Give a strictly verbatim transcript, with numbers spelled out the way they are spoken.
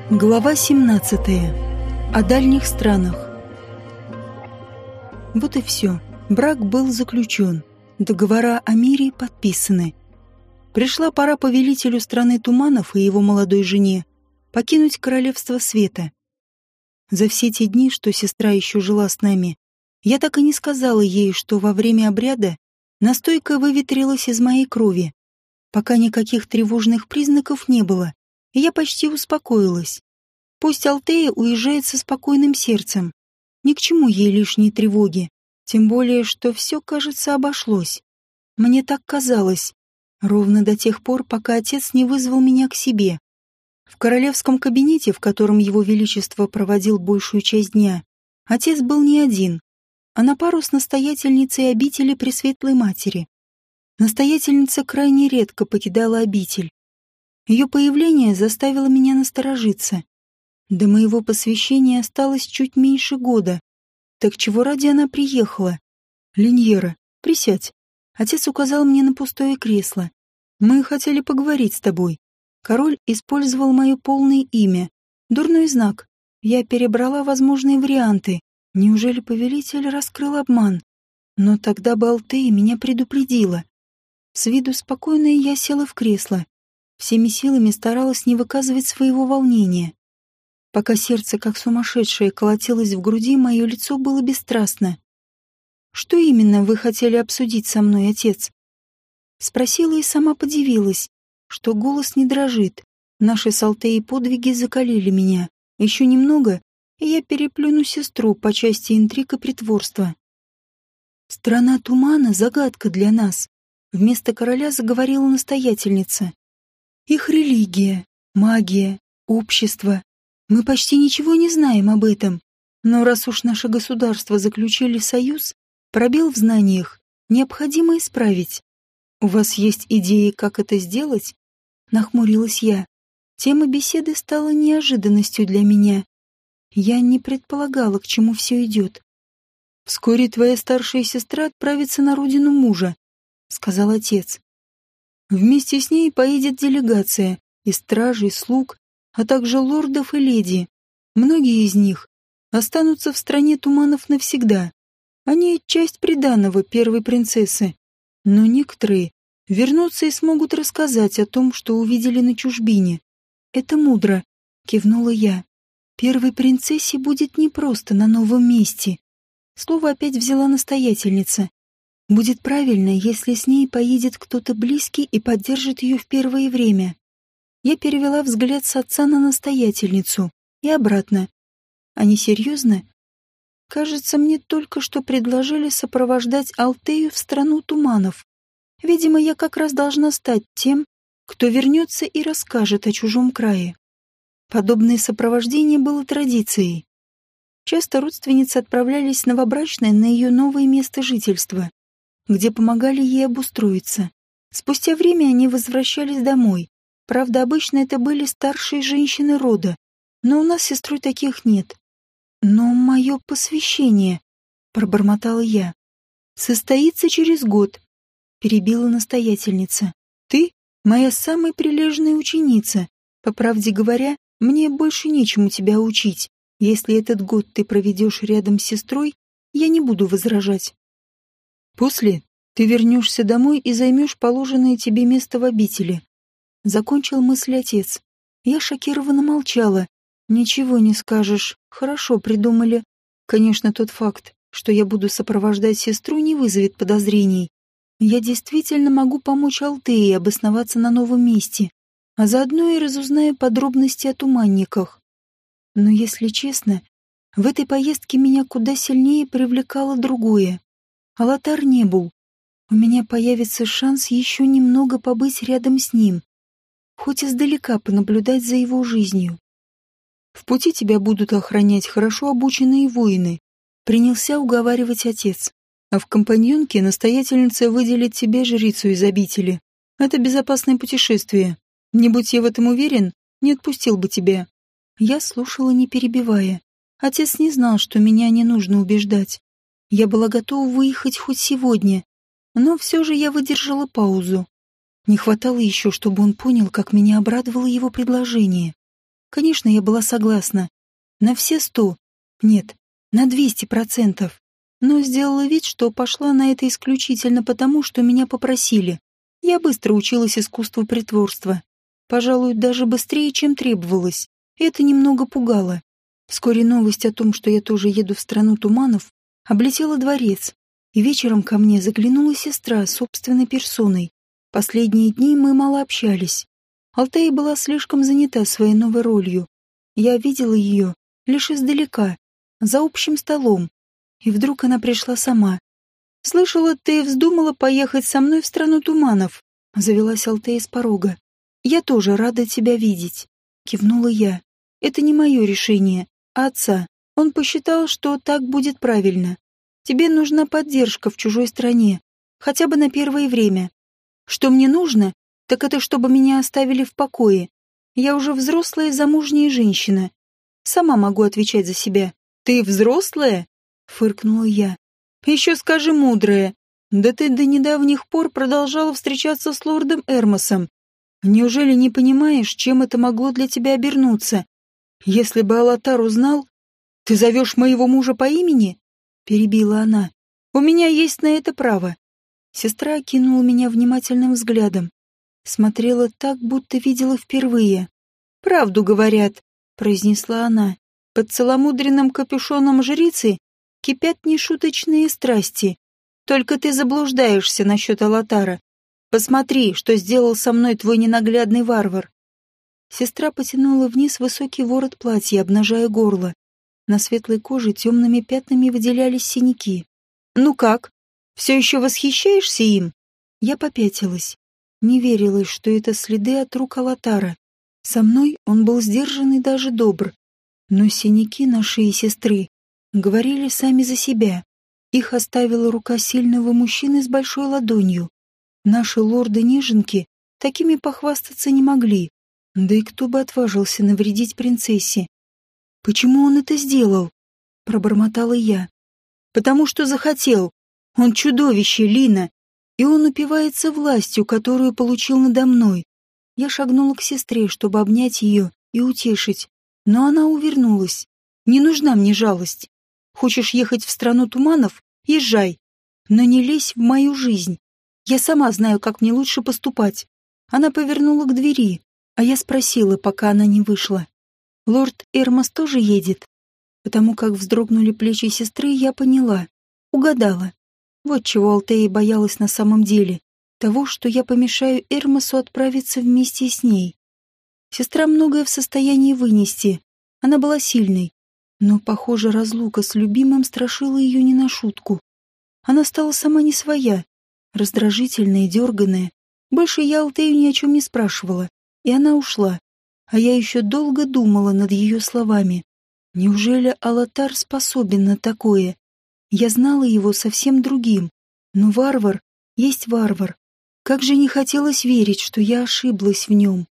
Глава семнадцатая. О дальних странах. Вот и все. Брак был заключен. Договора о мире подписаны. Пришла пора повелителю страны туманов и его молодой жене покинуть королевство света. За все те дни, что сестра еще жила с нами, я так и не сказала ей, что во время обряда настойка выветрилась из моей крови. Пока никаких тревожных признаков не было, и я почти успокоилась. Пусть Алтея уезжает со спокойным сердцем. Ни к чему ей лишней тревоги. Тем более, что все, кажется, обошлось. Мне так казалось. Ровно до тех пор, пока отец не вызвал меня к себе. В королевском кабинете, в котором его величество проводил большую часть дня, отец был не один, а на пару с настоятельницей обители Пресветлой Матери. Настоятельница крайне редко покидала обитель. Ее появление заставило меня насторожиться. До моего посвящения осталось чуть меньше года. Так чего ради она приехала? Линьера, присядь. Отец указал мне на пустое кресло. Мы хотели поговорить с тобой. Король использовал мое полное имя. Дурной знак. Я перебрала возможные варианты. Неужели повелитель раскрыл обман? Но тогда бы Алтея меня предупредила. С виду спокойная я села в кресло. Всеми силами старалась не выказывать своего волнения. Пока сердце, как сумасшедшее, колотилось в груди, мое лицо было бесстрастно. «Что именно вы хотели обсудить со мной, отец?» Спросила и сама подивилась, что голос не дрожит. Наши с Алтеей подвиги закалили меня. Еще немного, и я переплюну сестру по части интриг и притворства. «Страна тумана — загадка для нас», — вместо короля заговорила настоятельница. «Их религия, магия, общество. Мы почти ничего не знаем об этом. Но раз уж наше государство заключили союз, пробел в знаниях необходимо исправить. У вас есть идеи, как это сделать?» Нахмурилась я. Тема беседы стала неожиданностью для меня. Я не предполагала, к чему все идет. «Вскоре твоя старшая сестра отправится на родину мужа», — сказал отец. «Вместе с ней поедет делегация из стражей, слуг, а также лордов и леди. Многие из них останутся в стране туманов навсегда. Они часть приданого первой принцессы. Но некоторые вернутся и смогут рассказать о том, что увидели на чужбине. Это мудро», — кивнула я. «Первой принцессе будет непросто на новом месте». Слово опять взяла настоятельница. «Будет правильно, если с ней поедет кто-то близкий и поддержит ее в первое время». Я перевела взгляд с отца на настоятельницу и обратно. Они серьезно? Кажется, мне только что предложили сопровождать Алтею в страну туманов. Видимо, я как раз должна стать тем, кто вернется и расскажет о чужом крае. Подобное сопровождение было традицией. Часто родственницы отправлялись с новобрачной на ее новое место жительства, где помогали ей обустроиться. Спустя время они возвращались домой. Правда, обычно это были старшие женщины рода, но у нас с сестрой таких нет. «Но мое посвящение», — пробормотала я, — «состоится через год», — перебила настоятельница. «Ты моя самая прилежная ученица. По правде говоря, мне больше нечему тебя учить. Если этот год ты проведешь рядом с сестрой, я не буду возражать. После ты вернешься домой и займешь положенное тебе место в обители». Закончил мысль отец. Я шокированно молчала. «Ничего не скажешь. Хорошо придумали. Конечно, тот факт, что я буду сопровождать сестру, не вызовет подозрений. Я действительно могу помочь Алтее обосноваться на новом месте, а заодно и разузнаю подробности о туманниках. Но, если честно, в этой поездке меня куда сильнее привлекало другое. Алатар не был. У меня появится шанс еще немного побыть рядом с ним, хоть издалека понаблюдать за его жизнью. В пути тебя будут охранять хорошо обученные воины, принялся уговаривать отец. А в компаньонке настоятельница выделит тебе жрицу из обители. Это безопасное путешествие. Не будь я в этом уверен, не отпустил бы тебя. Я слушала, не перебивая. Отец не знал, что меня не нужно убеждать. Я была готова выехать хоть сегодня, но все же я выдержала паузу. Не хватало еще, чтобы он понял, как меня обрадовало его предложение. Конечно, я была согласна. На все сто. Нет, на двести процентов. Но сделала вид, что пошла на это исключительно потому, что меня попросили. Я быстро училась искусству притворства. Пожалуй, даже быстрее, чем требовалось. Это немного пугало. Вскоре новость о том, что я тоже еду в страну туманов, облетела дворец, и вечером ко мне заглянула сестра собственной персоной. Последние дни мы мало общались. Алтея была слишком занята своей новой ролью. Я видела ее лишь издалека, за общим столом, и вдруг она пришла сама. «Слышала, ты вздумала поехать со мной в страну туманов», — завелась Алтея с порога. «Я тоже рада тебя видеть», — кивнула я. «Это не мое решение, а отца. Он посчитал, что так будет правильно. Тебе нужна поддержка в чужой стране, хотя бы на первое время. Что мне нужно, так это чтобы меня оставили в покое. Я уже взрослая замужняя женщина. Сама могу отвечать за себя». «Ты взрослая?» — фыркнула я. «Еще скажи мудрая. Да ты до недавних пор продолжала встречаться с лордом Эрмосом. Неужели не понимаешь, чем это могло для тебя обернуться? Если бы Алатар узнал... Ты зовешь моего мужа по имени?» — перебила она. «У меня есть на это право». Сестра окинула меня внимательным взглядом. Смотрела так, будто видела впервые. «Правду говорят», — произнесла она. «Под целомудренным капюшоном жрицы кипят нешуточные страсти. Только ты заблуждаешься насчет Алатара. Посмотри, что сделал со мной твой ненаглядный варвар». Сестра потянула вниз высокий ворот платья, обнажая горло. На светлой коже темными пятнами выделялись синяки. «Ну как? Все еще восхищаешься им?» Я попятилась. Не верилось, что это следы от рук Алатара. Со мной он был сдержан и даже добр. Но синяки на шее сестры говорили сами за себя. Их оставила рука сильного мужчины с большой ладонью. Наши лорды-неженки такими похвастаться не могли. Да и кто бы отважился навредить принцессе? «Почему он это сделал?» — пробормотала я. «Потому что захотел. Он чудовище, Лина. И он упивается властью, которую получил надо мной». Я шагнула к сестре, чтобы обнять ее и утешить. Но она увернулась. «Не нужна мне жалость. Хочешь ехать в страну туманов? Езжай. Но не лезь в мою жизнь. Я сама знаю, как мне лучше поступать». Она повернула к двери, а я спросила, пока она не вышла. «Лорд Эрмос тоже едет?» Потому как вздрогнули плечи сестры, я поняла. Угадала. Вот чего Алтея боялась на самом деле. Того, что я помешаю Эрмосу отправиться вместе с ней. Сестра многое в состоянии вынести. Она была сильной. Но, похоже, разлука с любимым страшила ее не на шутку. Она стала сама не своя, раздражительная, дерганая. Больше я Алтею ни о чем не спрашивала, и она ушла. А я еще долго думала над ее словами. Неужели Алатар способен на такое? Я знала его совсем другим. Но варвар есть варвар. Как же не хотелось верить, что я ошиблась в нем.